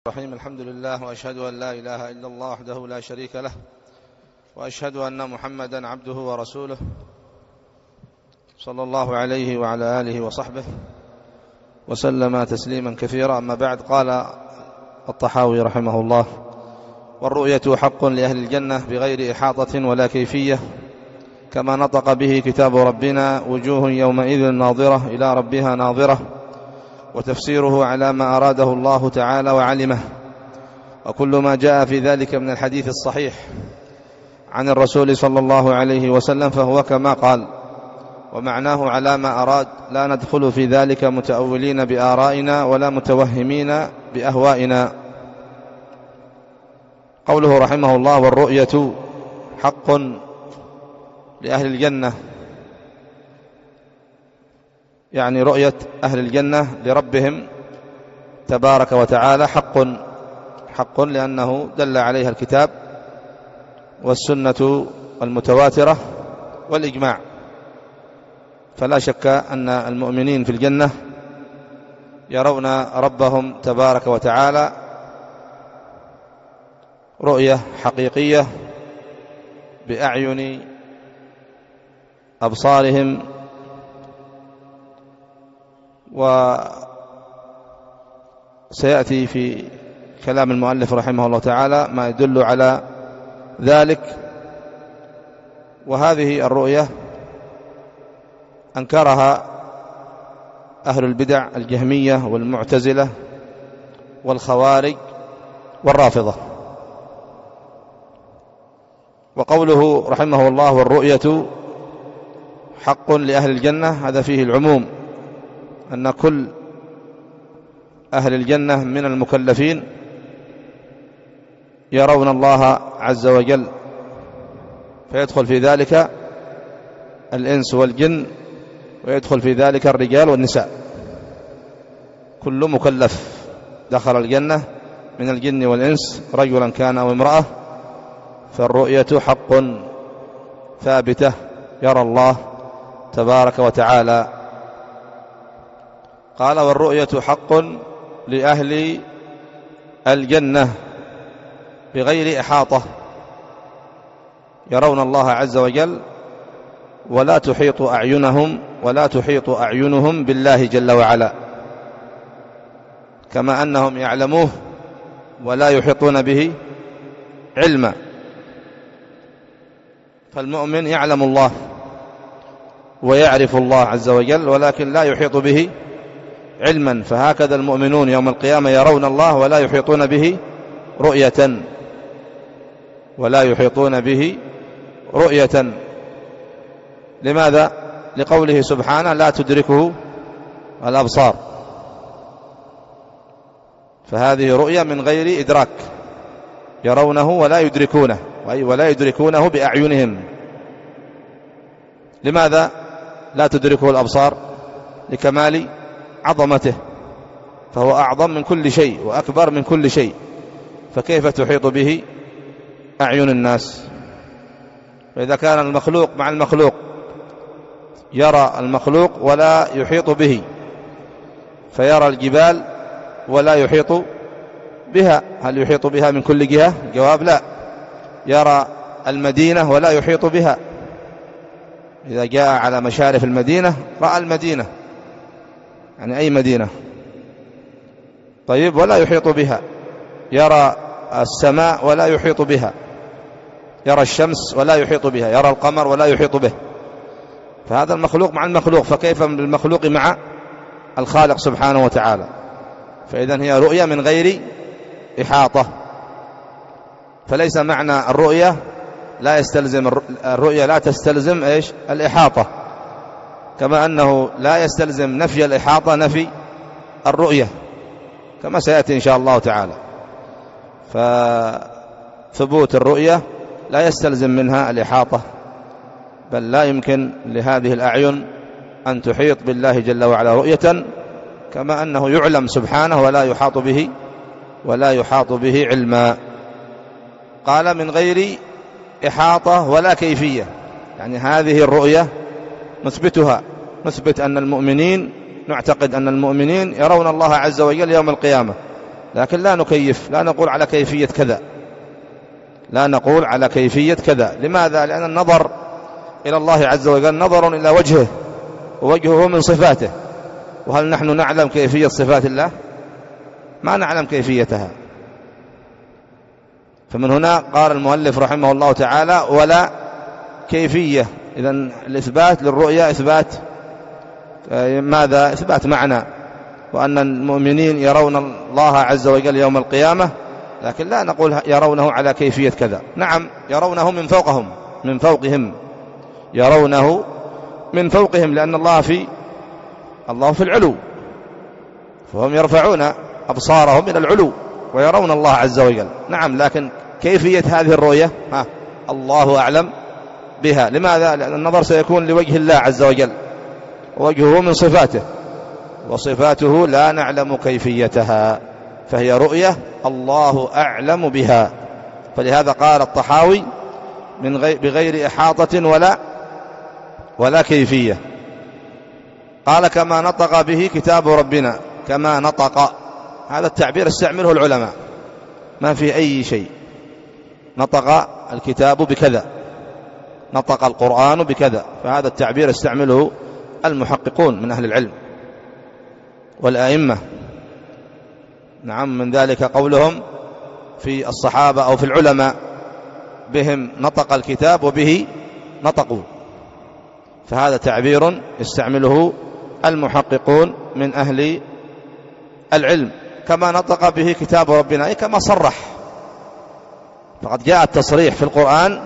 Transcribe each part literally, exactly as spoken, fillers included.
الرحيم. الحمد لله، وأشهد أن لا إله إلا الله وحده لا شريك له، وأشهد أن محمدا عبده ورسوله صلى الله عليه وعلى آله وصحبه وسلم تسليما كثيرا. أما بعد، قال الطحاوي رحمه الله: والرؤية حق لأهل الجنة بغير إحاطة ولا كيفية، كما نطق به كتاب ربنا: وجوه يومئذ ناظرة إلى ربها ناظرة. وتفسيره على ما أراده الله تعالى وعلمه، وكل ما جاء في ذلك من الحديث الصحيح عن الرسول صلى الله عليه وسلم فهو كما قال، ومعناه على ما أراد، لا ندخل في ذلك متأولين بآرائنا ولا متوهمين بأهوائنا. قوله رحمه الله: والرؤية حق لأهل الجنة، يعني رؤية أهل الجنة لربهم تبارك وتعالى حق حق لأنه دل عليها الكتاب والسنة المتواترة والإجماع. فلا شك أن المؤمنين في الجنة يرون ربهم تبارك وتعالى رؤية حقيقية بأعين أبصارهم، وسيأتي في كلام المؤلف رحمه الله تعالى ما يدل على ذلك. وهذه الرؤية أنكرها أهل البدع الجهمية والمعتزلة والخوارج والرافضة. وقوله رحمه الله: والرؤية حق لأهل الجنة، هذا فيه العموم، أن كل أهل الجنة من المكلفين يرون الله عز وجل، فيدخل في ذلك الإنس والجن، ويدخل في ذلك الرجال والنساء. كل مكلف دخل الجنة من الجن والإنس، رجلا كان أو امرأة، فالرؤية حق ثابتة، يرى الله تبارك وتعالى. قال: والرؤية حق لأهل الجنة بغير إحاطة، يرون الله عز وجل ولا تحيط أعينهم ولا تحيط أعينهم بالله جل وعلا، كما أنهم يعلموه ولا يحيطون به علما. فالمؤمن يعلم الله ويعرف الله عز وجل، ولكن لا يحيط به علما. فهكذا المؤمنون يوم القيامة يرون الله ولا يحيطون به رؤية ولا يحيطون به رؤية. لماذا؟ لقوله سبحانه: لا تدركه الأبصار. فهذه رؤية من غير إدراك، يرونه ولا يدركونه، ولا يدركونه بأعينهم. لماذا لا تدركه الأبصار؟ لكمال عظمته، فهو أعظم من كل شيء وأكبر من كل شيء، فكيف تحيط به أعين الناس؟ فإذا كان المخلوق مع المخلوق يرى المخلوق ولا يحيط به، فيرى الجبال ولا يحيط بها، هل يحيط بها من كل جهة؟ جواب: لا. يرى المدينة ولا يحيط بها، إذا جاء على مشارف المدينة رأى المدينة، يعني أي مدينة، طيب، ولا يحيط بها. يرى السماء ولا يحيط بها، يرى الشمس ولا يحيط بها، يرى القمر ولا يحيط به. فهذا المخلوق مع المخلوق، فكيف بالمخلوق مع الخالق سبحانه وتعالى؟ فإذن هي رؤية من غير إحاطة. فليس معنى الرؤية لا يستلزم الرؤية لا تستلزم إيش؟ الإحاطة، كما أنه لا يستلزم نفي الإحاطة نفي الرؤية، كما سيأتي إن شاء الله تعالى. فثبوت الرؤية لا يستلزم منها الإحاطة، بل لا يمكن لهذه الأعين أن تحيط بالله جل وعلا رؤية، كما أنه يعلم سبحانه ولا يحاط به ولا يحاط به علما. قال: من غير إحاطة ولا كيفية، يعني هذه الرؤية نثبتها، نثبت أن المؤمنين، نعتقد أن المؤمنين يرون الله عز وجل يوم القيامة، لكن لا نكيف، لا نقول على كيفية كذا، لا نقول على كيفية كذا. لماذا؟ لأن النظر إلى الله عز وجل نظر إلى وجهه، ووجهه من صفاته، وهل نحن نعلم كيفية صفات الله؟ ما نعلم كيفيتها. فمن هنا قال المؤلف رحمه الله تعالى ولا كيفية. إذن الإثبات للرؤيا إثبات ماذا؟ إثبات معنى، وأن المؤمنين يرون الله عز وجل يوم القيامة، لكن لا نقول يرونه على كيفية كذا. نعم يرونه من فوقهم، من فوقهم، يرونه من فوقهم، لأن الله في الله في العلو، فهم يرفعون أبصارهم إلى العلو ويرون الله عز وجل. نعم، لكن كيفية هذه الرؤية ها الله أعلم بها. لماذا؟ لأن النظر سيكون لوجه الله عز وجل، ووجهه من صفاته، وصفاته لا نعلم كيفيتها، فهي رؤية الله أعلم بها. فلهذا قال الطحاوي من غير بغير إحاطة ولا ولا كيفية. قال كما نطق به كتاب ربنا، كما نطق، هذا التعبير استعمله العلماء، ما في أي شيء. نطق الكتاب بكذا، نطق القرآن بكذا، فهذا التعبير استعمله المحققون من أهل العلم والآئمة. نعم، من ذلك قولهم في الصحابة أو في العلماء بهم نطق الكتاب وبه نطقوا، فهذا تعبير يستعمله المحققون من أهل العلم. كما نطق به كتاب ربنا، أي كما صرح، فقد جاء التصريح في القرآن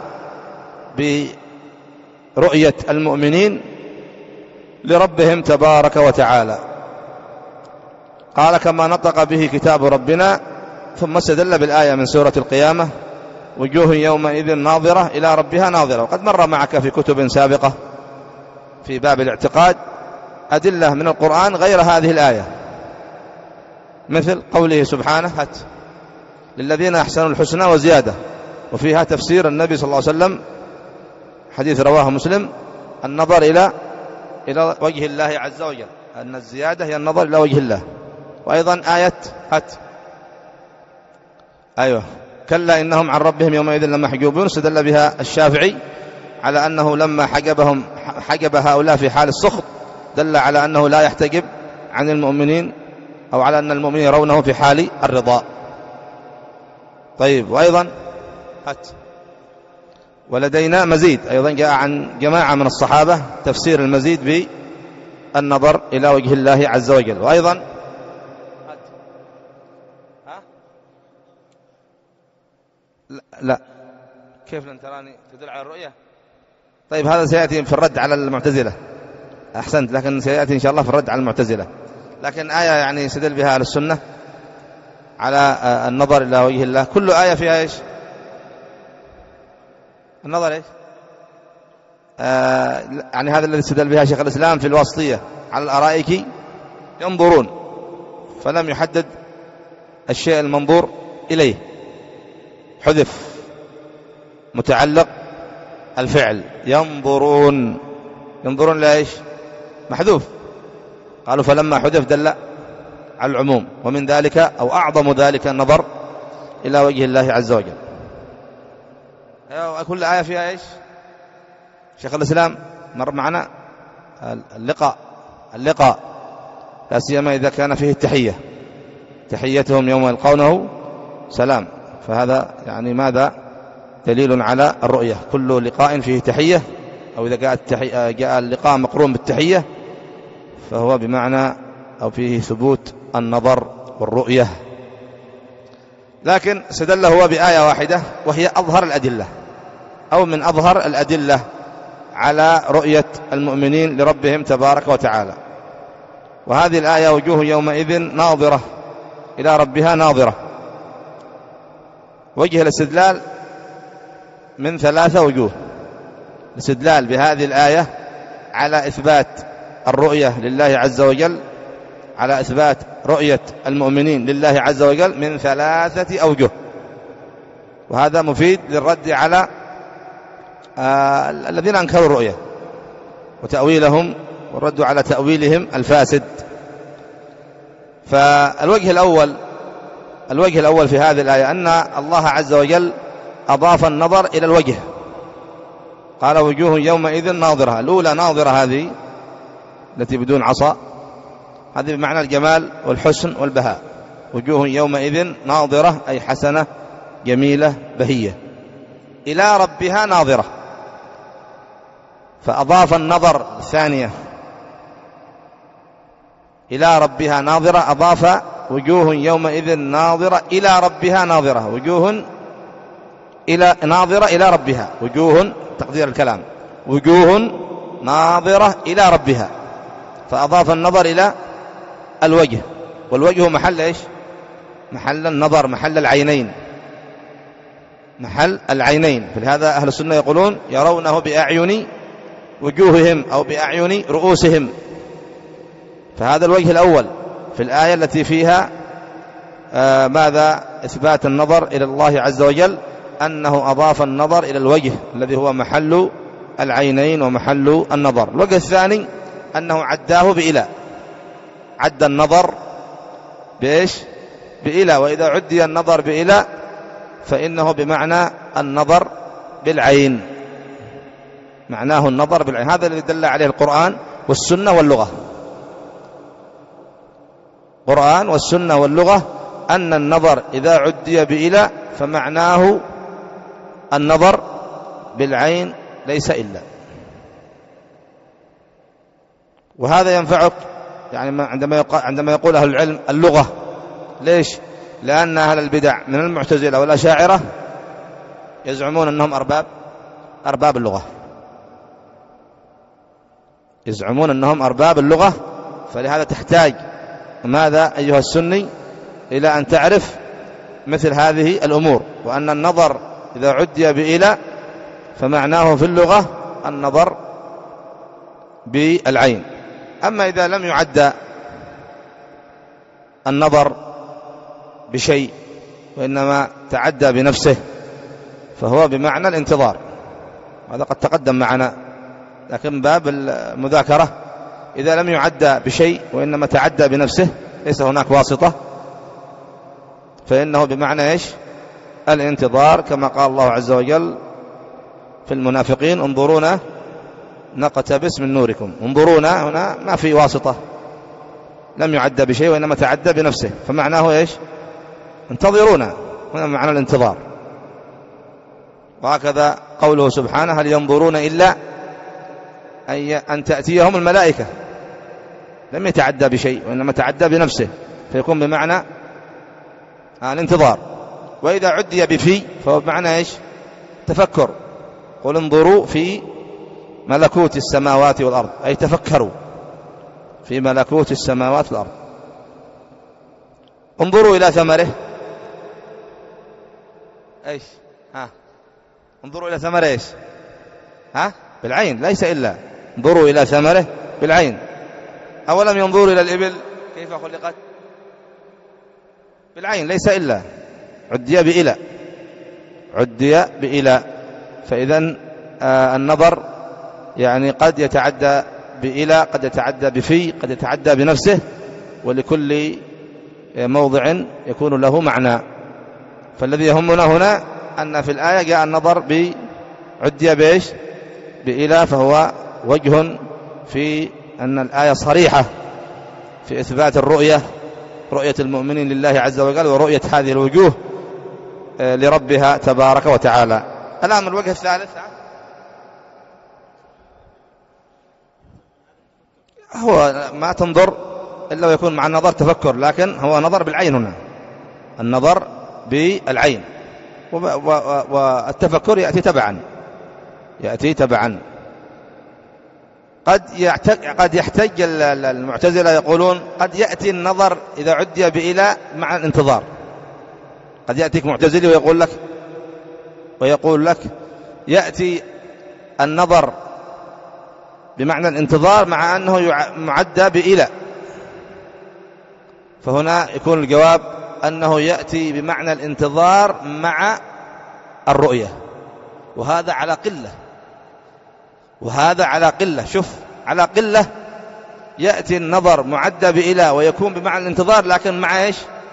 برؤية المؤمنين لربهم تبارك وتعالى. قال كما نطق به كتاب ربنا، ثم استدل بالآية من سورة القيامة وجوه يومئذ ناظرة إلى ربها ناظرة. وقد مر معك في كتب سابقة في باب الاعتقاد أدلة من القرآن غير هذه الآية، مثل قوله سبحانه هات للذين أحسنوا الحسنى وزيادة، وفيها تفسير النبي صلى الله عليه وسلم، حديث رواه مسلم، النظر إلى إلى وجه الله عز وجل، أن الزيادة هي النظر إلى وجه الله. وأيضا آية هات أيوة كلا إنهم عن ربهم يومئذ لمحجوبون، استدل بها الشافعي على أنه لما حجبهم حجب هؤلاء في حال السخط دل على أنه لا يحتجب عن المؤمنين، أو على أن المؤمنين يرونه في حال الرضا. طيب، وأيضا هات ولدينا مزيد، أيضا جاء عن جماعة من الصحابة تفسير المزيد بالنظر إلى وجه الله عز وجل. وأيضا هات ها لا, لا. كيف لن تراني تدل على الرؤية؟ طيب، هذا سيأتي في الرد على المعتزلة. أحسنت، لكن سيأتي إن شاء الله في الرد على المعتزلة. لكن آية يعني يستدل بها على السنة على النظر إلى وجه الله. كل آية فيها إيش؟ النظر إيش؟ آه يعني هذا الذي استدل بها شيخ الإسلام في الواسطية على الأرائك ينظرون، فلم يحدد الشيء المنظور إليه، حذف متعلق الفعل ينظرون، ينظرون لإيش؟ محذوف، قالوا فلما حذف دل على العموم، ومن ذلك أو أعظم ذلك النظر إلى وجه الله عز وجل. كل آية فيها إيش؟ شيخ الإسلام مر معنا اللقاء اللقاء لا سيما إذا كان فيه التحية، تحيتهم يوم يلقونه سلام، فهذا يعني ماذا؟ دليل على الرؤية. كل لقاء فيه تحية، أو إذا جاء, جاء اللقاء مقرون بالتحية فهو بمعنى أو فيه ثبوت النظر والرؤية. لكن استدل هو بآية واحدة وهي أظهر الأدلة، أو من أظهر الأدلة على رؤية المؤمنين لربهم تبارك وتعالى. وهذه الآية وجوه يومئذ ناظرة إلى ربها ناظرة. وجه الاستدلال من ثلاثة وجوه. الاستدلال بهذه الآية على إثبات الرؤية لله عز وجل، على إثبات رؤية المؤمنين لله عز وجل من ثلاثة أوجه، وهذا مفيد للرد على آه الذين أنكروا الرؤية وتأويلهم، والرد على تأويلهم الفاسد. فالوجه الأول الوجه الأول في هذه الآية أن الله عز وجل أضاف النظر إلى الوجه، قال وجوه يومئذ ناظرة. الأولى ناظرة هذه التي بدون عصا، هذه بمعنى الجمال والحسن والبهاء. وجوه يومئذ ناظرة أي حسنة جميلة بهية، إلى ربها ناظرة، فأضاف النظر الثانية إلى ربها ناظرة، أضاف وجوه يومئذ ناظرة إلى ربها ناظرة، وجوه إلى ناظرة إلى ربها، وجوه تقدير الكلام وجوه ناظرة إلى ربها، فأضاف النظر إلى الوجه، والوجه محل إيش؟ محل النظر، محل العينين، محل العينين. فلهذا أهل السنة يقولون يرونه بأعين وجوههم أو بأعين رؤوسهم. فهذا الوجه الأول في الآية التي فيها آه ماذا؟ إثبات النظر إلى الله عز وجل، أنه أضاف النظر إلى الوجه الذي هو محل العينين ومحل النظر. الوجه الثاني أنه عداه بإلى، عد النظر بإيش؟ بإلى، وإذا عدي النظر بإلى فإنه بمعنى النظر بالعين، معناه النظر بالعين. هذا الذي دل عليه القرآن والسنة واللغة، القرآن والسنة واللغة، أن النظر إذا عدي بإلى فمعناه النظر بالعين ليس إلا. وهذا ينفعك يعني عندما عندما يقول أهل العلم اللغة. ليش؟ لأن أهل البدع من المعتزلة والأشاعرة يزعمون أنهم أرباب أرباب اللغة، يزعمون أنهم أرباب اللغة. فلهذا تحتاج ماذا أيها السني إلى أن تعرف مثل هذه الأمور، وأن النظر إذا عدي بإلى فمعناه في اللغة النظر بالعين. أما إذا لم يعد النظر بشيء وإنما تعدى بنفسه فهو بمعنى الانتظار، هذا قد تقدم معنا، لكن باب المذاكرة إذا لم يعد بشيء وإنما تعدى بنفسه ليس هناك واسطة، فإنه بمعنى إيش؟ الانتظار، كما قال الله عز وجل في المنافقين انظرونا نقتبس من نوركم. انظرونا هنا ما في واسطة، لم يعد بشيء وإنما تعدى بنفسه، فمعناه إيش؟ انتظرونا، هنا معنى الانتظار. وهكذا قوله سبحانه هل ينظرون إلا أن تأتيهم الملائكة، لم يتعدى بشيء وإنما تعدى بنفسه، فيكون بمعنى الانتظار. وإذا عدي بفي فهو بمعنى إيش؟ تفكر. قل انظروا في ملكوت السماوات والأرض، أي تفكروا في ملكوت السماوات والأرض. انظروا إلى ثمره، إيش؟ ها انظروا إلى ثمره إيش؟ ها بالعين ليس إلا، انظروا إلى ثمره بالعين. أولم ينظروا إلى الإبل كيف خلقت؟ بالعين ليس إلا، عدي بإلى، عدي بإلى. فإذن آه النظر يعني قد يتعدى بإلى، قد يتعدى بفي، قد يتعدى بنفسه، ولكل موضع يكون له معنى. فالذي يهمنا هنا أن في الآية جاء النظر بعدي بإيش؟ بإلى، فهو وجه في أن الآية صريحة في إثبات الرؤية، رؤية المؤمنين لله عز وجل، ورؤية هذه الوجوه لربها تبارك وتعالى. الآن الوجه الثالث هو ما تنظر إلا ويكون مع النظر تفكر، لكن هو نظر بالعين هنا، النظر بالعين، والتفكر يأتي تبعا، يأتي تبعا. قد قد يحتج المعتزلة يقولون قد يأتي النظر إذا عدي بإلى مع الانتظار. قد يأتيك معتزلي ويقول لك ويقول لك يأتي النظر بمعنى الانتظار مع أنه معدى بإلى، فهنا يكون الجواب أنه يأتي بمعنى الانتظار مع الرؤية، وهذا على قلة، وهذا على قلة. شوف على قلة يأتي النظر معدى بإلى ويكون بمعنى الانتظار، لكن مع إيش؟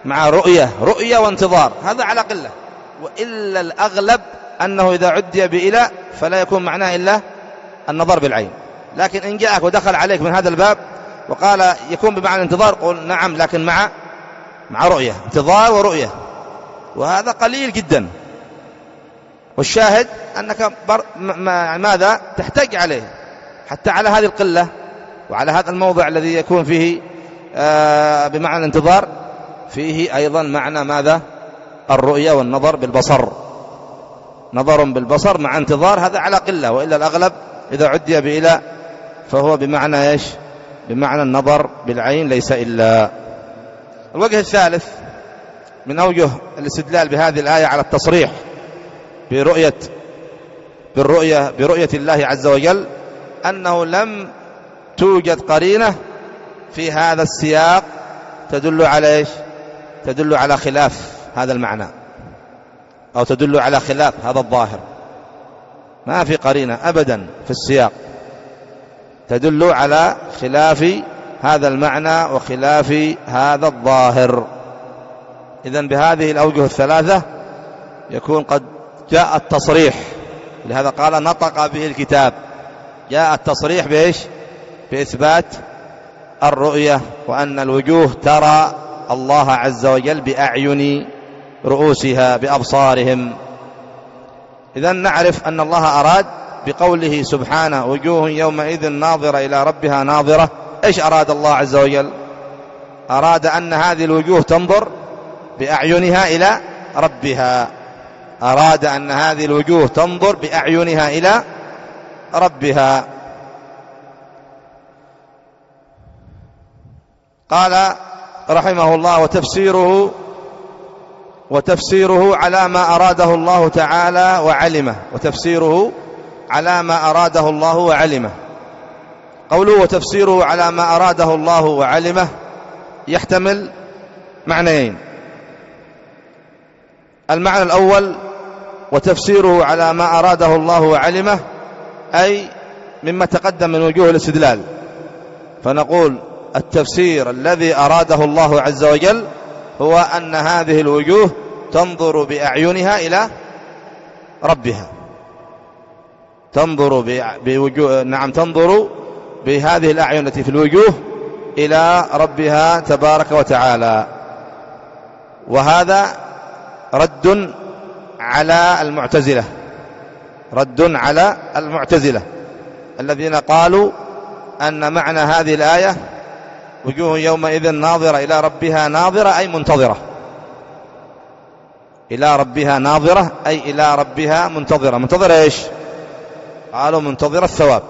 مع رؤية رؤية وانتظار، هذا على قلة. وإلا الأغلب أنه إذا عدي بإلى فلا يكون معناه إلا النظر بالعين. لكن إن جاءك ودخل عليك من هذا الباب وقال يكون بمعنى الانتظار، قل نعم لكن مع مع رؤية، انتظار ورؤية، وهذا قليل جدا. والشاهد أنك بر... ماذا تحتاج عليه حتى على هذه القلة وعلى هذا الموضع الذي يكون فيه آه بمعنى الانتظار، فيه أيضا معنى ماذا؟ الرؤية والنظر بالبصر، نظر بالبصر مع انتظار، هذا على قلة. وإلا الأغلب إذا عدي بإلى فهو بمعنى إيش؟ بمعنى النظر بالعين ليس إلا. الوجه الثالث من أوجه الاستدلال بهذه الآية على التصريح برؤية بالرؤية برؤية الله عز وجل أنه لم توجد قرينة في هذا السياق تدل على إيش؟ تدل على خلاف هذا المعنى، أو تدل على خلاف هذا الظاهر. ما في قرينة أبدا في السياق تدل على خلاف هذا المعنى وخلاف هذا الظاهر. إذن بهذه الأوجه الثلاثة يكون قد جاء التصريح، لهذا قال نطق به الكتاب، جاء التصريح بإيش؟ بإثبات الرؤية، وأن الوجوه ترى الله عز وجل بأعين رؤوسها بأبصارهم. إذن نعرف أن الله أراد بقوله سبحانه وجوه يومئذ ناظرة إلى ربها ناظرة. إيش أراد الله عز وجل؟ أراد أن هذه الوجوه تنظر بأعينها إلى ربها، أراد أن هذه الوجوه تنظر بأعينها إلى ربها. قال رحمه الله وتفسيره وتفسيره على ما أراده الله تعالى وعلمه، وتفسيره على ما أراده الله وعلمه. قوله وتفسيره على ما أراده الله وعلمه يحتمل معنيين. المعنى الأول وتفسيره على ما أراده الله وعلمه أي مما تقدم من وجوه الاستدلال، فنقول التفسير الذي أراده الله عز وجل هو أن هذه الوجوه تنظر بأعينها إلى ربها، تنظر بوجوه نعم تنظر بهذه الأعين التي في الوجوه إلى ربها تبارك وتعالى. وهذا رد على المعتزلة، رد على المعتزلة الذين قالوا أن معنى هذه الآية وجوه يومئذ ناظرة إلى ربها ناظرة أي منتظرة، إلى ربها ناظرة أي إلى ربها منتظرة. منتظرة إيش؟ قالوا منتظرة الثواب،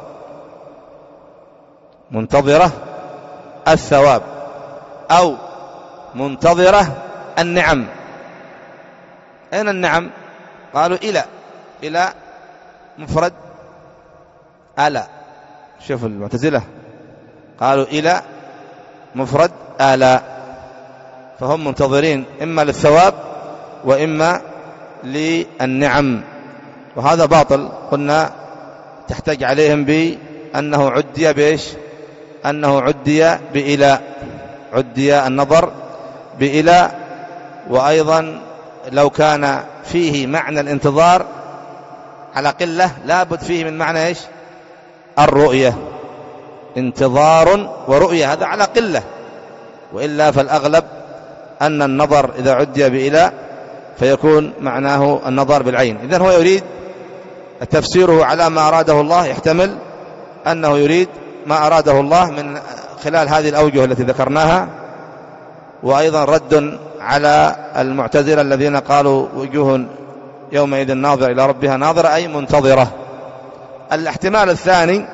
منتظرة الثواب أو منتظرة النعم. أين النعم؟ قالوا إلى، إلى مفرد ألا. شوفوا المعتزلة قالوا إلى مفرد آلا، فهم منتظرين إما للثواب وإما للنعم، وهذا باطل. قلنا تحتاج عليهم بأنه عدي بإيش؟ أنه عدي بإلى، عدي النظر بإلى. وأيضا لو كان فيه معنى الانتظار على قلة لابد فيه من معنى إيش؟ الرؤية، انتظار ورؤية، هذا على قلة. وإلا فالأغلب أن النظر إذا عدي بإلى فيكون معناه النظر بالعين. إذن هو يريد تفسيره على ما أراده الله، يحتمل أنه يريد ما أراده الله من خلال هذه الأوجه التي ذكرناها. وأيضا رد على المعتزلة الذين قالوا وجوه يومئذ ناظرة إلى ربها ناظرة أي منتظرة. الاحتمال الثاني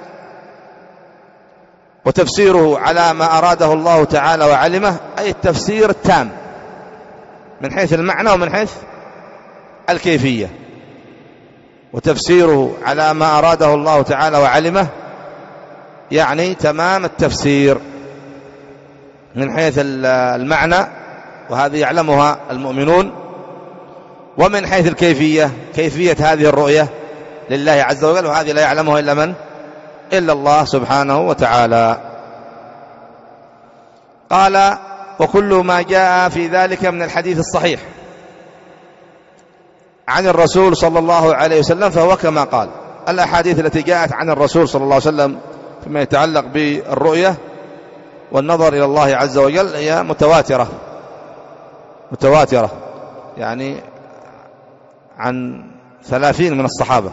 وتفسيره على ما أراده الله تعالى وعلمه أي التفسير التام من حيث المعنى ومن حيث الكيفية. وتفسيره على ما أراده الله تعالى وعلمه يعني تمام التفسير من حيث المعنى، وهذه يعلمها المؤمنون، ومن حيث الكيفية، كيفية هذه الرؤية لله عز وجل، وهذه لا يعلمها إلا من؟ إلا الله سبحانه وتعالى. قال وكل ما جاء في ذلك من الحديث الصحيح عن الرسول صلى الله عليه وسلم فهو كما قال. الأحاديث التي جاءت عن الرسول صلى الله عليه وسلم فيما يتعلق بالرؤية والنظر إلى الله عز وجل هي متواترة متواترة يعني عن ثلاثين من الصحابة،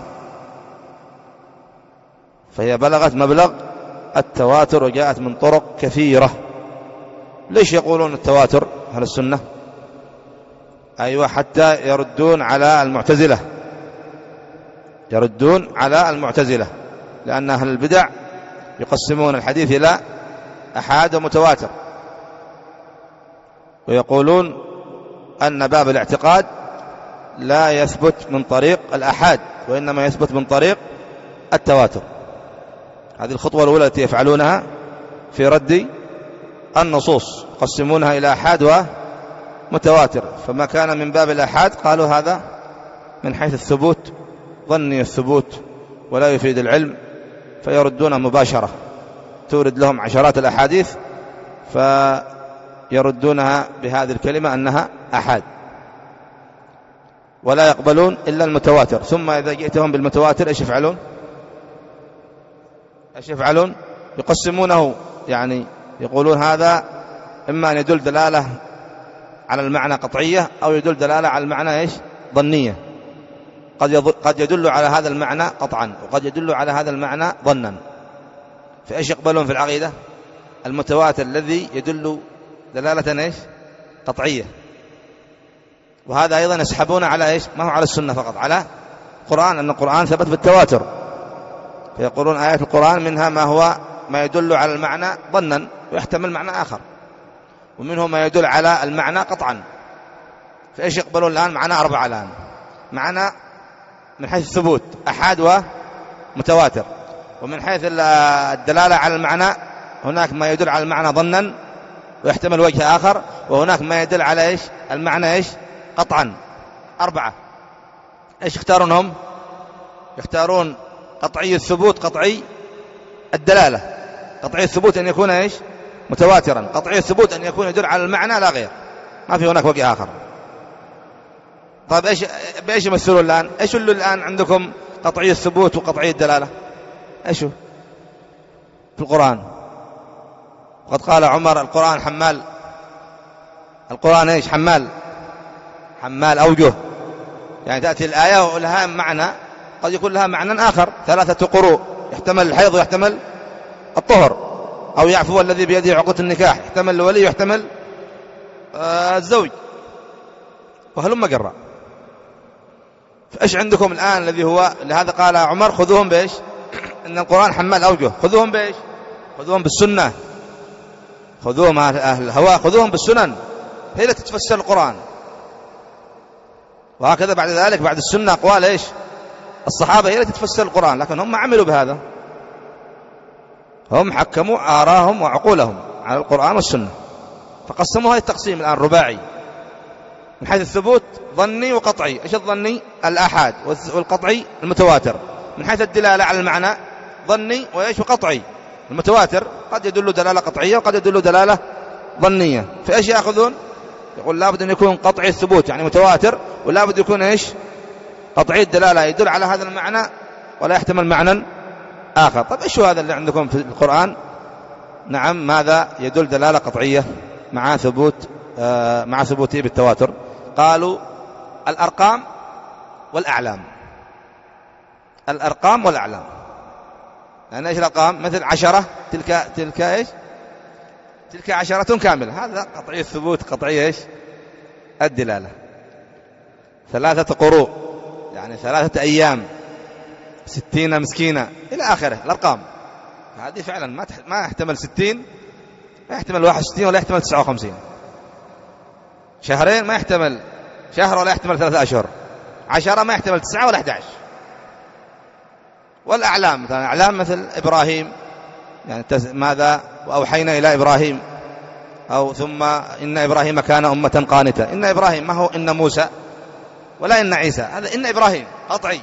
فهي بلغت مبلغ التواتر وجاءت من طرق كثيرة. ليش يقولون التواتر أهل السنة؟ أيوة، حتى يردون على المعتزلة يردون على المعتزلة لأن أهل البدع يقسمون الحديث إلى أحاد ومتواتر، ويقولون أن باب الاعتقاد لا يثبت من طريق الأحاد وإنما يثبت من طريق التواتر. هذه الخطوة الأولى التي يفعلونها في رد النصوص، يقسمونها إلى أحاد ومتواتر. فما كان من باب الأحاد قالوا هذا من حيث الثبوت ظني الثبوت ولا يفيد العلم، فيردون مباشرة، تورد لهم عشرات الأحاديث فيردونها بهذه الكلمة أنها أحاد، ولا يقبلون إلا المتواتر. ثم إذا جئتهم بالمتواتر إيش يفعلون؟ إيش يفعلون؟ يقسمونه، يعني يقولون هذا إما أن يدل دلالة على المعنى قطعية أو يدل دلالة على المعنى إيش؟ ظنية. قد قد يدل على هذا المعنى قطعا وقد يدل على هذا المعنى ظنا. فإيش يقبلون في العقيدة؟ المتواتر الذي يدل دلالة إيش؟ قطعية. وهذا أيضا يسحبون على إيش؟ ما هو على السنة فقط، على القرآن، أن القرآن ثبت بالتواتر، فيقولون آيات القرآن منها ما هو ما يدل على المعنى ظنا ويحتمل معنى آخر، ومنه ما يدل على المعنى قطعا. فإيش يقبلون الآن؟ معنا أربعة الآن. معنا من حيث الثبوت أحاد ومتواتر، ومن حيث الدلالة على المعنى هناك ما يدل على المعنى ظنا ويحتمل وجه آخر، وهناك ما يدل على إيش؟ المعنى إيش؟ قطعا. أربعة. إيش يختارون هم؟ يختارون قطعي الثبوت قطعي الدلالة. قطعي الثبوت أن يكون إيش؟ متواترا. قطعي الثبوت أن يكون يدل على المعنى لا غير، ما في هناك وجه آخر. طيب إيش بإيش يمثلون الآن؟ إيش اللي الآن عندكم قطعي الثبوت وقطعي الدلالة؟ إيش هو في القرآن؟ وقد قال عمر القرآن حمال. القرآن إيش؟ حمال حمال أوجه، يعني تأتي الآية ولها معنى، قد يكون لها معنى آخر. ثلاثة قروء، يحتمل الحيض ويحتمل الطهر، أو يعفو الذي بيده عقدة النكاح، يحتمل الولي ويحتمل آه الزوج، وهلم قرأ. فإيش عندكم الآن الذي هو لهذا قال عمر خذوهم بإيش؟ إن القرآن حمال أوجه. خذوهم بإيش؟ خذوهم بالسنة، خذوهم أهل الهواء، خذوهم بالسنن، هي التي تفسر القرآن. وهكذا بعد ذلك بعد السنة أقوال إيش؟ الصحابة هي التي تفسر القرآن. لكن هم عملوا بهذا، هم حكموا آراهم وعقولهم على القرآن والسنة، فقسموا هذا التقسيم الآن رباعي من حيث الثبوت ظني وقطعي. إيش الظني؟ الآحاد، والقطعي المتواتر. من حيث الدلالة على المعنى ظني وإيش؟ وقطعي. المتواتر قد يدل دلالة قطعية وقد يدل دلالة ظنية. فإيش يأخذون؟ يقول لابد أن يكون قطعي الثبوت يعني متواتر، ولا بد يكون إيش؟ قطعي الدلالة يدل على هذا المعنى ولا يحتمل معنى آخر. طيب إيش هذا اللي عندكم في القرآن؟ نعم، ماذا يدل دلالة قطعية مع ثبوت آه مع ثبوته بالتواتر؟ قالوا الأرقام والأعلام. الأرقام والأعلام، يعني إيش الأرقام؟ مثل عشرة، تلك تلك إيش؟ تلك عشرة كاملة، هذا قطعي الثبوت قطعي إيش؟ الدلالة. ثلاثة قروء يعني ثلاثة أيام، ستين مسكينة إلى آخره. الأرقام هذه فعلا ما ما يحتمل ستين، ما يحتمل واحد وستين ولا يحتمل تسعة وخمسين. شهرين ما يحتمل شهر ولا يحتمل ثلاثة أشهر. عشرة ما يحتمل تسعة ولا أحد عشر. والأعلام مثلا أعلام مثل إبراهيم، يعني ماذا؟ وأوحينا إلى إبراهيم، أو ثم إن إبراهيم كان أمة قانتة. إن إبراهيم ما هو إن موسى ولا إن عيسى، هذا إن إبراهيم قطعي.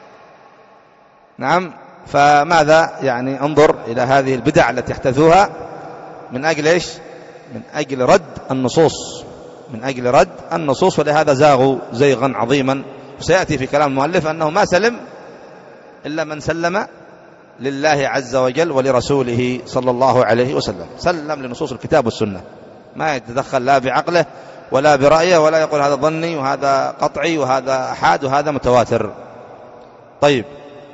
نعم. فماذا يعني؟ انظر إلى هذه البدع التي احدثوها من أجل إيش؟ من أجل رد النصوص، من أجل رد النصوص، ولهذا زاغوا زيغا عظيما. وسيأتي في كلام المؤلف أنه ما سلم إلا من سلم لله عز وجل ولرسوله صلى الله عليه وسلم، سلم لنصوص الكتاب والسنة، ما يتدخل لا بعقله ولا برأيه، ولا يقول هذا ظني وهذا قطعي وهذا أحاد وهذا متواتر. طيب،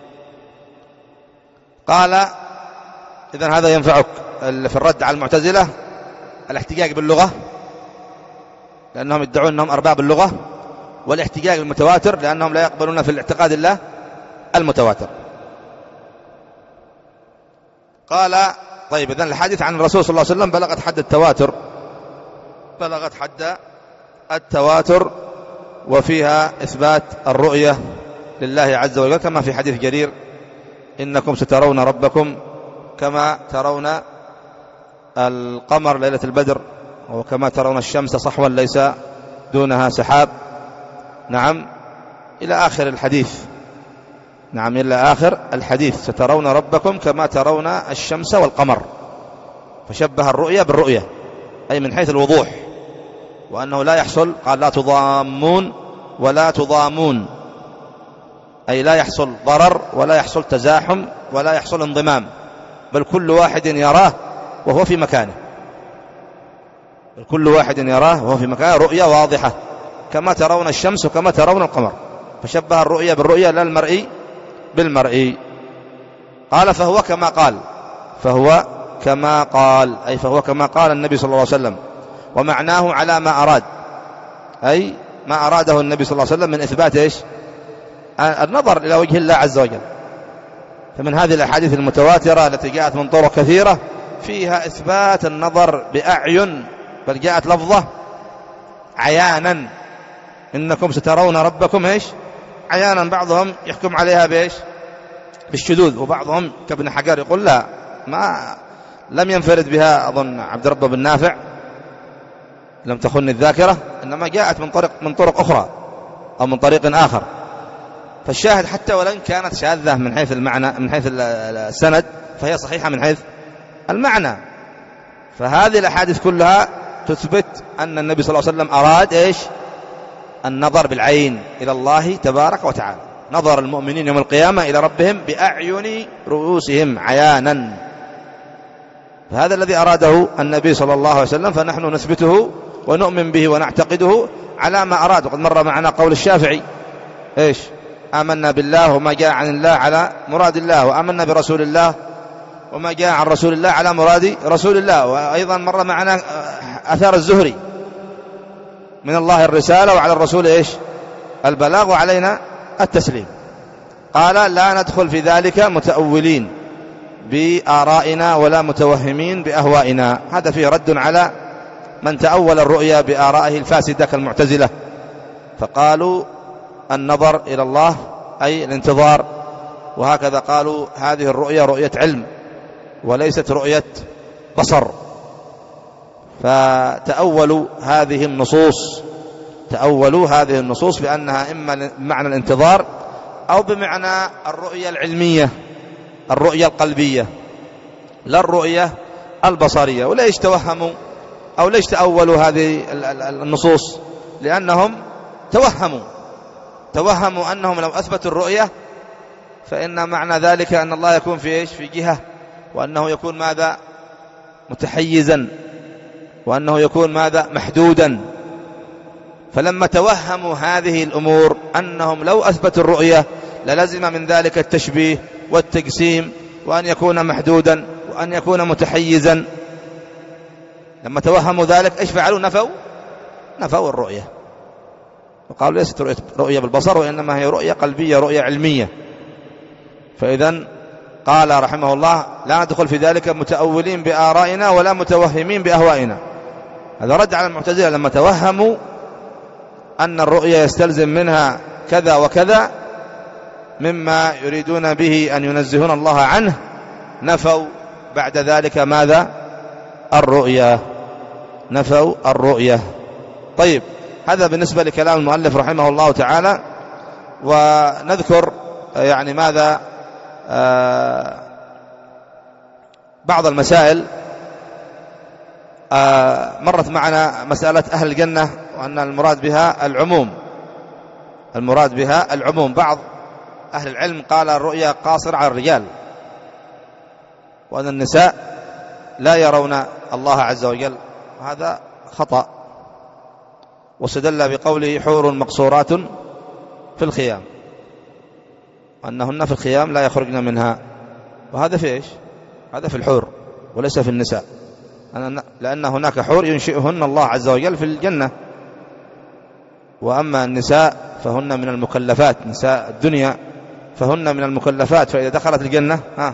قال إذن هذا ينفعك في الرد على المعتزلة الاحتجاج باللغة لأنهم يدعون أنهم أرباب اللغة، والاحتجاج بالمتواتر لأنهم لا يقبلون في الاعتقاد الله المتواتر. قال طيب، إذن الحديث عن الرسول صلى الله عليه وسلم بلغت حد التواتر، بلغت حد التواتر، وفيها إثبات الرؤية لله عز وجل كما في حديث جرير: إنكم سترون ربكم كما ترون القمر ليلة البدر، وكما ترون الشمس صحوا ليس دونها سحاب. نعم، إلى آخر الحديث. نعم، إلى آخر الحديث: سترون ربكم كما ترون الشمس والقمر. فشبه الرؤية بالرؤية، أي من حيث الوضوح، وأنه لا يحصل، قال لا تضامون ولا تضامون، أي لا يحصل ضرر ولا يحصل تزاحم ولا يحصل انضمام، بل كل واحد يراه وهو في مكانه، بل كل واحد يراه وهو في مكانه، رؤية واضحة كما ترون الشمس وكما ترون القمر. فشبه الرؤية بالرؤية لا المرئي بالمرئي. قال فهو كما قال، فهو كما قال، أي فهو كما قال النبي صلى الله عليه وسلم، ومعناه على ما أراد، أي ما أراده النبي صلى الله عليه وسلم من إثبات إيش؟ النظر إلى وجه الله عز وجل. فمن هذه الأحاديث المتواترة التي جاءت من طرق كثيرة فيها إثبات النظر بأعين، بل جاءت لفظة عيانا: إنكم سترون ربكم إيش؟ عيانا. بعضهم يحكم عليها بإيش؟ بالشذوذ، وبعضهم كابن حجر يقول لا، ما لم ينفرد بها أظن عبد رب بن نافع، لم تخن الذاكرة، إنما جاءت من طرق من طرق أخرى أو من طريق آخر. فالشاهد حتى ولن كانت شاذة من حيث المعنى، من حيث السند، فهي صحيحة من حيث المعنى. فهذه الأحاديث كلها تثبت أن النبي صلى الله عليه وسلم أراد إيش؟ النظر بالعين إلى الله تبارك وتعالى، نظر المؤمنين يوم القيامة إلى ربهم بأعين رؤوسهم عيانا. فهذا الذي أراده النبي صلى الله عليه وسلم، فنحن نثبته ونؤمن به ونعتقده على ما أراد. وقد مر معنا قول الشافعي: إيش؟ آمنا بالله وما جاء عن الله على مراد الله، وآمنا برسول الله وما جاء عن رسول الله على مراد رسول الله. وأيضا مر معنا أثار الزهري: من الله الرسالة وعلى الرسول إيش؟ البلاغ وعلينا التسليم. قال لا ندخل في ذلك متأولين بآرائنا ولا متوهمين بأهوائنا. هذا فيه رد على من تأول الرؤيا بآرائه الفاسدة كالمعتزلة، فقالوا النظر إلى الله أي الانتظار، وهكذا قالوا هذه الرؤيا رؤية علم وليست رؤية بصر. فتأولوا هذه النصوص، تأولوا هذه النصوص بأنها إما بمعنى الانتظار أو بمعنى الرؤية العلمية، الرؤية القلبية، لا الرؤية البصرية. وليش توهموا أو ليش تأولوا هذه النصوص؟ لأنهم توهموا توهموا أنهم لو أثبتوا الرؤية فإن معنى ذلك أن الله يكون في إيش؟ في جهة، وأنه يكون ماذا؟ متحيزا، وأنه يكون ماذا؟ محدودا. فلما توهموا هذه الأمور أنهم لو أثبتوا الرؤية للزم من ذلك التشبيه والتقسيم، وأن يكون محدودا وأن يكون متحيزا. لما توهموا ذلك إيش فعلوا؟ نفوا نفوا الرؤية، وقالوا ليست رؤية, رؤية بالبصر، وإنما هي رؤية قلبية، رؤية علمية. فإذن قال رحمه الله لا ندخل في ذلك متأولين بآرائنا ولا متوهمين بأهوائنا. هذا رد على المعتزلة لما توهموا أن الرؤية يستلزم منها كذا وكذا مما يريدون به أن ينزهون الله عنه، نفوا بعد ذلك ماذا؟ الرؤية، نفوا الرؤية. طيب، هذا بالنسبة لكلام المؤلف رحمه الله تعالى. ونذكر يعني ماذا آه بعض المسائل آه مرت معنا مسألة أهل الجنة وأن المراد بها العموم، المراد بها العموم. بعض أهل العلم قال الرؤيا قاصر على الرجال، وأن النساء لا يرون الله عز وجل، وهذا خطأ. واستدل بقوله حور مقصورات في الخيام، أنهن في الخيام لا يخرجن منها، وهذا في إيش؟ هذا في الحور وليس في النساء، لأن هناك حور ينشئهن الله عز وجل في الجنة، وأما النساء فهن من المكلفات، نساء الدنيا فهن من المكلفات، فإذا دخلت الجنة ها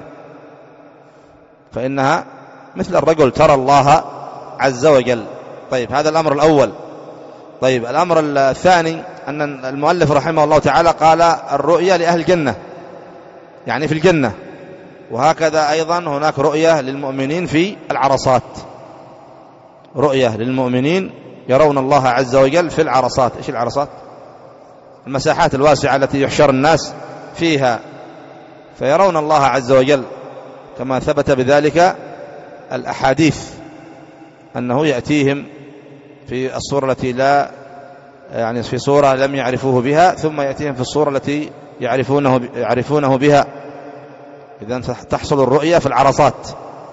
فإنها مثل الرجل ترى الله عز وجل. طيب هذا الأمر الأول. طيب الأمر الثاني أن المؤلف رحمه الله تعالى قال الرؤيا لأهل الجنة، يعني في الجنة، وهكذا أيضا هناك رؤية للمؤمنين في العرصات، رؤية للمؤمنين يرون الله عز وجل في العرصات. إيش العرصات؟ المساحات الواسعة التي يحشر الناس فيها فيرون الله عز وجل، كما ثبت بذلك الأحاديث أنه يأتيهم في الصورة التي لا يعني في صورة لم يعرفوه بها، ثم يأتيهم في الصورة التي يعرفونه يعرفونه بها. إذن تحصل الرؤية في العرصات،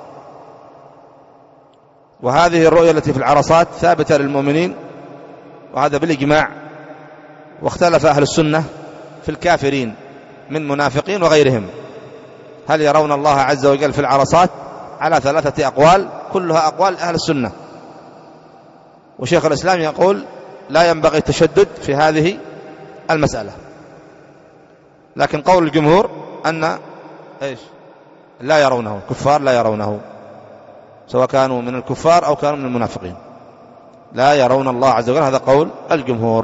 وهذه الرؤية التي في العرصات ثابتة للمؤمنين، وهذا بالإجماع. واختلف أهل السنة في الكافرين من منافقين وغيرهم هل يرون الله عز وجل في العرصات، على ثلاثة أقوال كلها أقوال أهل السنة. وشيخ الإسلام يقول لا ينبغي التشدد في هذه المسألة، لكن قول الجمهور أن إيش لا يرونه، الكفار لا يرونه، سواء كانوا من الكفار أو كانوا من المنافقين، لا يرون الله عز وجل، هذا قول الجمهور.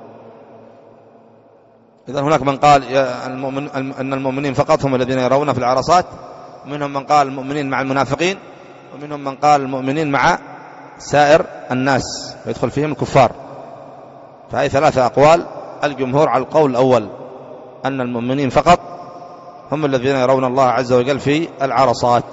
إذن هناك من قال المؤمن أن المؤمنين فقط هم الذين يرون في العرصات، ومنهم من قال المؤمنين مع المنافقين، ومنهم من قال المؤمنين مع سائر الناس ويدخل فيهم الكفار. فهي ثلاثة أقوال، الجمهور على القول الأول أن المؤمنين فقط هم الذين يرون الله عز وجل في العرصات.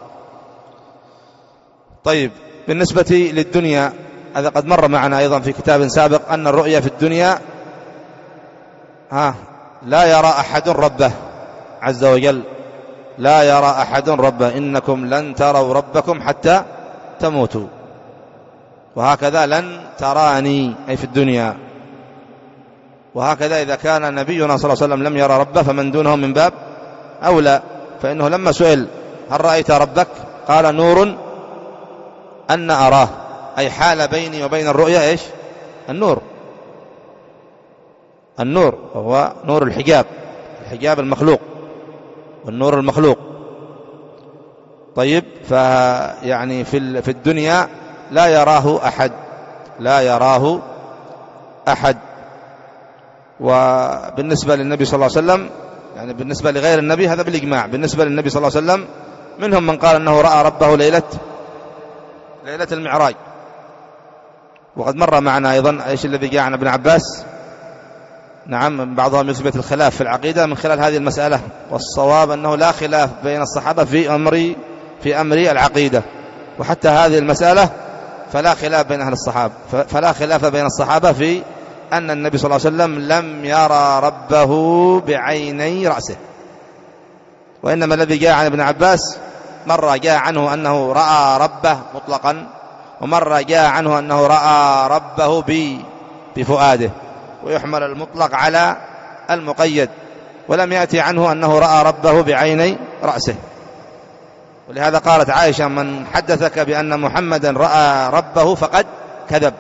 طيب بالنسبة للدنيا، هذا قد مر معنا أيضا في كتاب سابق أن الرؤيا في الدنيا ها لا يرى أحد ربه عز وجل، لا يرى أحد ربه، إنكم لن تروا ربكم حتى تموتوا، وهكذا لن تراني أي في الدنيا. وهكذا إذا كان نبينا صلى الله عليه وسلم لم يرى ربه فمن دونه من باب أولى، فإنه لما سئل هل رأيت ربك قال نور أن أراه، أي حال بيني وبين الرؤيا إيش؟ النور، النور وهو نور الحجاب، الحجاب المخلوق والنور المخلوق. طيب فيعني في في الدنيا لا يراه أحد، لا يراه أحد. وبالنسبة للنبي صلى الله عليه وسلم يعني بالنسبة لغير النبي هذا بالإجماع، بالنسبة للنبي صلى الله عليه وسلم منهم من قال أنه رأى ربه ليلة ليلة المعراج. وقد مر معنا أيضا إيش الذي جاء عن ابن عباس، نعم بعضهم يثبت الخلاف في العقيدة من خلال هذه المسألة، والصواب أنه لا خلاف بين الصحابة في أمر في أمر العقيدة، وحتى هذه المسألة فلا خلاف بين أهل الصحابة، فلا خلاف بين الصحابة في أن النبي صلى الله عليه وسلم لم يرى ربه بعيني رأسه، وإنما الذي جاء عن ابن عباس مرة جاء عنه أنه رأى ربه مطلقا، ومرة جاء عنه أنه رأى ربه بفؤاده، ويحمل المطلق على المقيد، ولم يأتي عنه أنه رأى ربه بعيني رأسه. ولهذا قالت عائشة من حدثك بأن محمدا رأى ربه فقد كذب،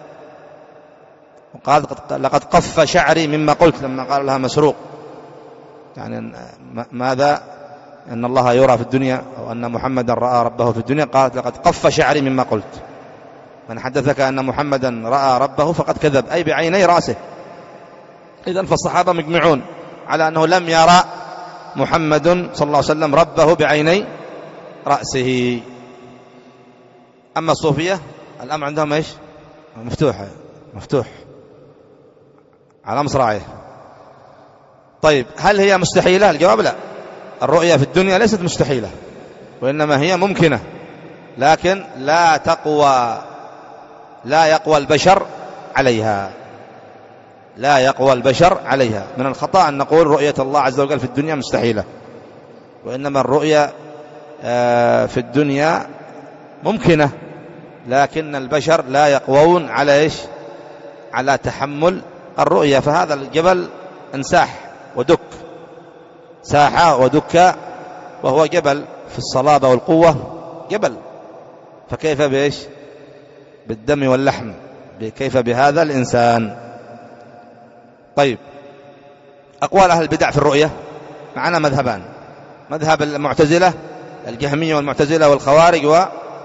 وقال لقد قف شعري مما قلت لما قال لها مسروق، يعني ماذا أن الله يرى في الدنيا أو أن محمدا رأى ربه في الدنيا، قالت لقد قف شعري مما قلت، من حدثك أن محمدا رأى ربه فقد كذب، أي بعيني رأسه. إذن فالصحابة مجمعون على أنه لم يرى محمد صلى الله عليه وسلم ربه بعيني رأسه. أما الصوفية الأمر عندهم إيش؟ مفتوح مفتوح على مصراعيه. طيب هل هي مستحيلة؟ الجواب لا، الرؤية في الدنيا ليست مستحيلة، وإنما هي ممكنة، لكن لا تقوى لا يقوى البشر عليها لا يقوى البشر عليها. من الخطأ أن نقول رؤية الله عز وجل في الدنيا مستحيلة، وإنما الرؤية في الدنيا ممكنة، لكن البشر لا يقوون على إيش؟ على تحمل الرؤية. فهذا الجبل انساح ودك، ساح ودك، وهو جبل في الصلابة والقوة جبل، فكيف بإيش؟ بالدم واللحم، كيف بهذا الإنسان؟ طيب، أقوال أهل البدع في الرؤية معنا مذهبان: مذهب المعتزلة الجهمية والمعتزلة والخوارج و...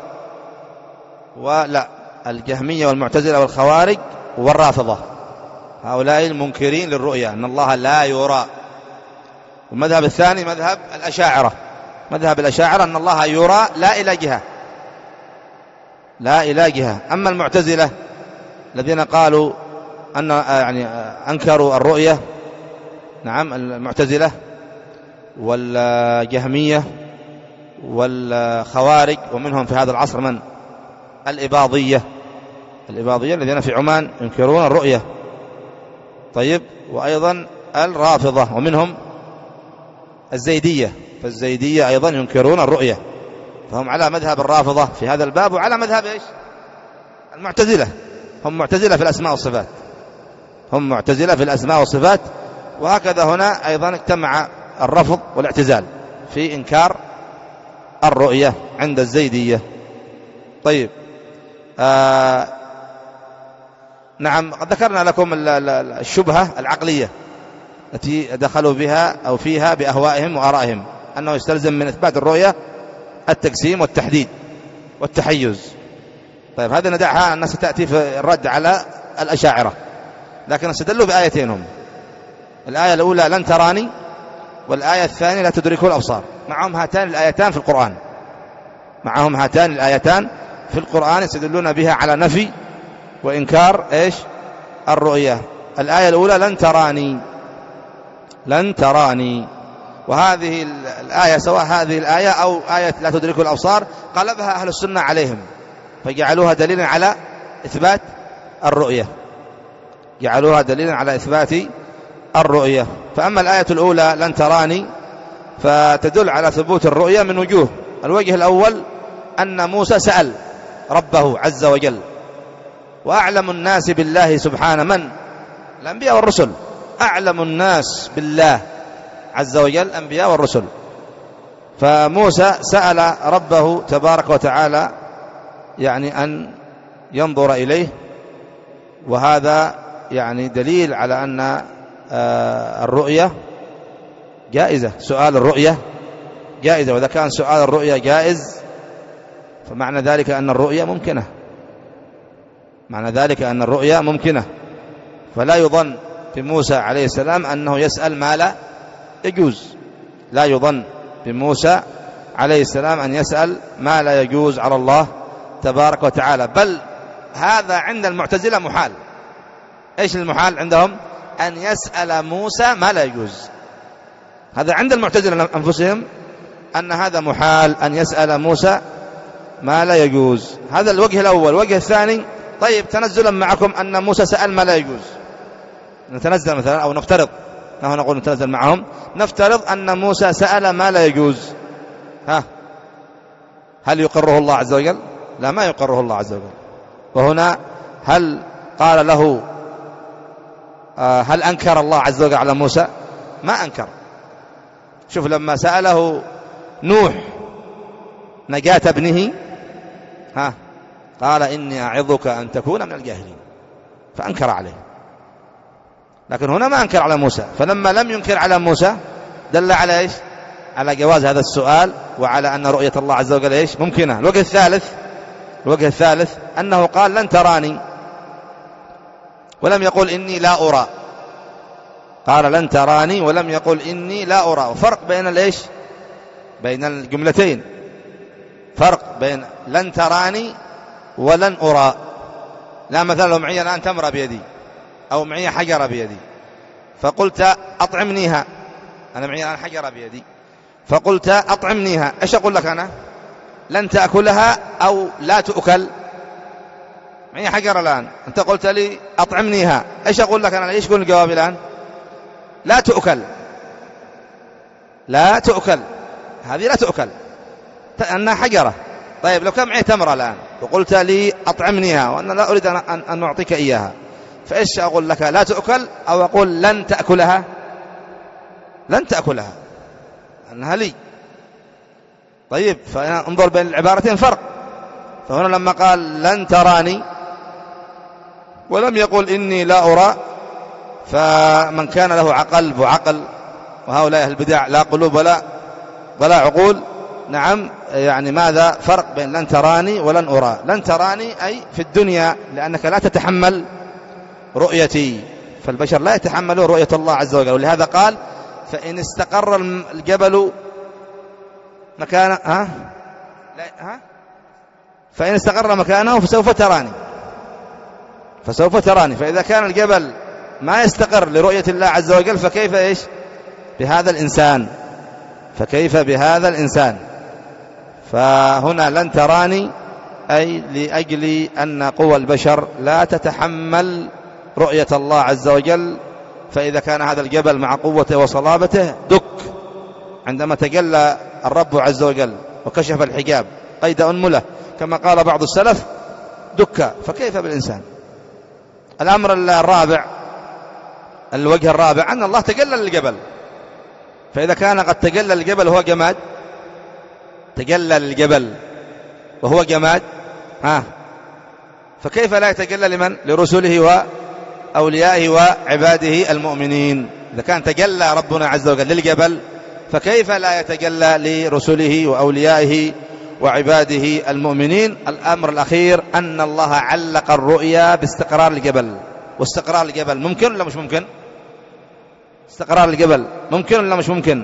ولا الجهمية والمعتزلة والخوارج والرافضة، هؤلاء المنكرين للرؤية أن الله لا يرى. والمذهب الثاني مذهب الأشاعرة، مذهب الأشاعرة أن الله يرى لا إلى جهة، لا إلى جهة. أما المعتزلة الذين قالوا أن يعني أنكروا الرؤية، نعم، المعتزلة والجهمية والخوارج، ومنهم في هذا العصر من الإباضية الإباضية الذين في عمان ينكرون الرؤية. طيب، وأيضا الرافضة، ومنهم الزيدية، فالزيدية أيضا ينكرون الرؤية، فهم على مذهب الرافضة في هذا الباب، وعلى مذهب إيش؟ المعتزلة. هم معتزلة في الأسماء والصفات، هم معتزلة في الأسماء والصفات. وهكذا هنا أيضا اجتمع الرفض والاعتزال في إنكار الرؤية عند الزيدية. طيب، آه نعم، قد ذكرنا لكم الشبهة العقلية التي دخلوا بها أو فيها بأهوائهم وآرائهم، أنه يستلزم من إثبات الرؤية التقسيم والتحديد والتحيز. طيب، هذا ندعها أنها ستأتي في الرد على الأشاعرة، لكن استدلوا بآيتين هم: الآية الأولى لن تراني، والآية الثانية لا تدركه الأبصار. معهم هاتان الآيتان في القرآن، معهم هاتان الآيتان في القرآن يستدلون بها على نفي وإنكار إيش؟ الرؤية. الآية الأولى لن تراني، لن تراني، وهذه الآية سواء هذه الآية أو آية لا تدركه الأبصار قلبها أهل السنة عليهم، فجعلوها دليلا على إثبات الرؤية، جعلوها دليلا على إثبات الرؤية. فأما الآية الأولى لن تراني فتدل على ثبوت الرؤية من وجوه: الوجه الأول أن موسى سأل ربه عز وجل، وأعلم الناس بالله سبحانه من؟ الأنبياء والرسل، أعلم الناس بالله عز وجل الأنبياء والرسل. فموسى سأل ربه تبارك وتعالى يعني أن ينظر إليه، وهذا يعني دليل على أن الرؤية جائزة، سؤال الرؤية جائزة، وإذا كان سؤال الرؤية جائز فمعنى ذلك أن الرؤية ممكنة، معنى ذلك أن الرؤية ممكنة. فلا يظن بموسى عليه السلام أنه يسأل ما لا يجوز، لا يظن بموسى عليه السلام أن يسأل ما لا يجوز على الله تبارك وتعالى، بل هذا عند المعتزلة محال. إيش المحال عندهم؟ أن يسأل موسى ما لا يجوز. هذا عند المعتزلة أنفسهم أن هذا محال، أن يسأل موسى ما لا يجوز. هذا الوجه الأول. الوجه الثاني: طيب، تنزلا معكم أن موسى سأل ما لا يجوز، نتنزل مثلا، أو نفترض، نحن نقول نتنزل معهم، نفترض أن موسى سأل ما لا يجوز، ها هل يقره الله عز وجل؟ لا، ما يقره الله عز وجل. وهنا هل قال له آه هل أنكر الله عز وجل على موسى؟ ما أنكر. شوف لما سأله نوح نجاة ابنه، ها قال إني أعظك أن تكون من الجاهلين، فأنكر عليه. لكن هنا ما أنكر على موسى، فلما لم ينكر على موسى دل على إيش؟ على جواز هذا السؤال، وعلى أن رؤية الله عز وجل إيش؟ ممكنة. الوجه الثالث الوجه الثالث أنه قال لن تراني، ولم يقل إني لا أرى، قال لن تراني ولم يقل إني لا أرى. وفرق بين الإيش؟ بين الجملتين، فرق بين لن تراني ولن أرى. لا، مثلا لو معي الآن تمرة بيدي أو معي حجرة بيدي، فقلت أطعمنيها، أنا معي الآن حجرة بيدي، فقلت أطعمنيها، إيش أقول لك أنا؟ لن تأكلها أو لا تؤكل؟ معي حجر الآن، أنت قلت لي أطعمنيها، إيش أقول لك أنا؟ إيش يقول الجواب الآن؟ لا تؤكل. لا تؤكل، هذه لا تؤكل أنها حجرة. طيب لو كان معي تمرة الآن وقلت لي أطعمنيها وأنا لا أريد أن أن أعطيك إياها، فإيش أقول لك؟ لا تؤكل أو أقول لن تأكلها؟ لن تأكلها أنها لي. طيب فانظر بين العبارتين فرق. فهنا لما قال لن تراني ولم يقل إني لا أرى، فمن كان له قلب وعقل، وهؤلاء أهل البدع لا قلوب ولا ولا عقول، نعم، يعني ماذا فرق بين لن تراني ولن أرى؟ لن تراني أي في الدنيا، لأنك لا تتحمل رؤيتي، فالبشر لا يتحملون رؤية الله عز وجل. ولهذا قال فإن استقر الجبل مكانه ها لا ها فإن استقر مكانه فسوف تراني فسوف تراني فإذا كان الجبل ما يستقر لرؤية الله عز وجل، فكيف إيش بهذا الإنسان؟ فكيف بهذا الإنسان؟ فهنا لن تراني أي لأجل أن قوى البشر لا تتحمل رؤية الله عز وجل. فإذا كان هذا الجبل مع قوته وصلابته دك عندما تجلى الرب عز وجل وكشف الحجاب قيد أنملة كما قال بعض السلف دك، فكيف بالإنسان؟ الأمر الرابع، الوجه الرابع، أن الله تجلى للجبل، فإذا كان قد تجلى للجبل وهو جماد، تجلى للجبل وهو جماد، ها فكيف لا يتجلى لمن؟ لرسله وأوليائه وعباده المؤمنين. إذا كان تجلى ربنا عز وجل للجبل، فكيف لا يتجلى لرسله وأوليائه وعباده المؤمنين؟ الأمر الأخير أن الله علق الرؤيا باستقرار الجبل. واستقرار الجبل ممكن ولا مش ممكن؟ استقرار الجبل ممكن ولا مش ممكن؟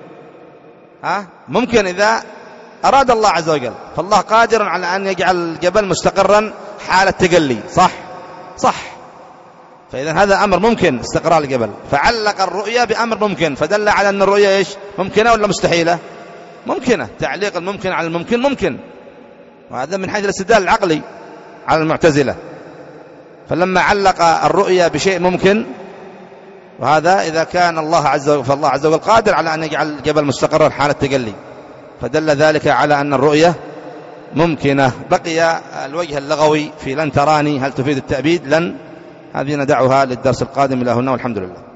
ها ممكن إذا أراد الله عز وجل، فالله قادر على أن يجعل الجبل مستقرا حال التجلي، صح صح. فإذا هذا أمر ممكن استقرار الجبل، فعلق الرؤيا بأمر ممكن، فدل على أن الرؤيا إيش؟ ممكنة ولا مستحيلة؟ ممكنة. تعليق الممكن على الممكن ممكن، وهذا من حيث الاستدلال العقلي على المعتزلة. فلما علق الرؤيا بشيء ممكن، وهذا إذا كان الله عز وجل، فالله عز وجل قادر على أن يجعل الجبل مستقرا حال التجلي، فدل ذلك على أن الرؤية ممكنة. بقي الوجه اللغوي في لن تراني، هل تفيد التأبيد؟ لن، هذه ندعها للدرس القادم. إلى هنا والحمد لله.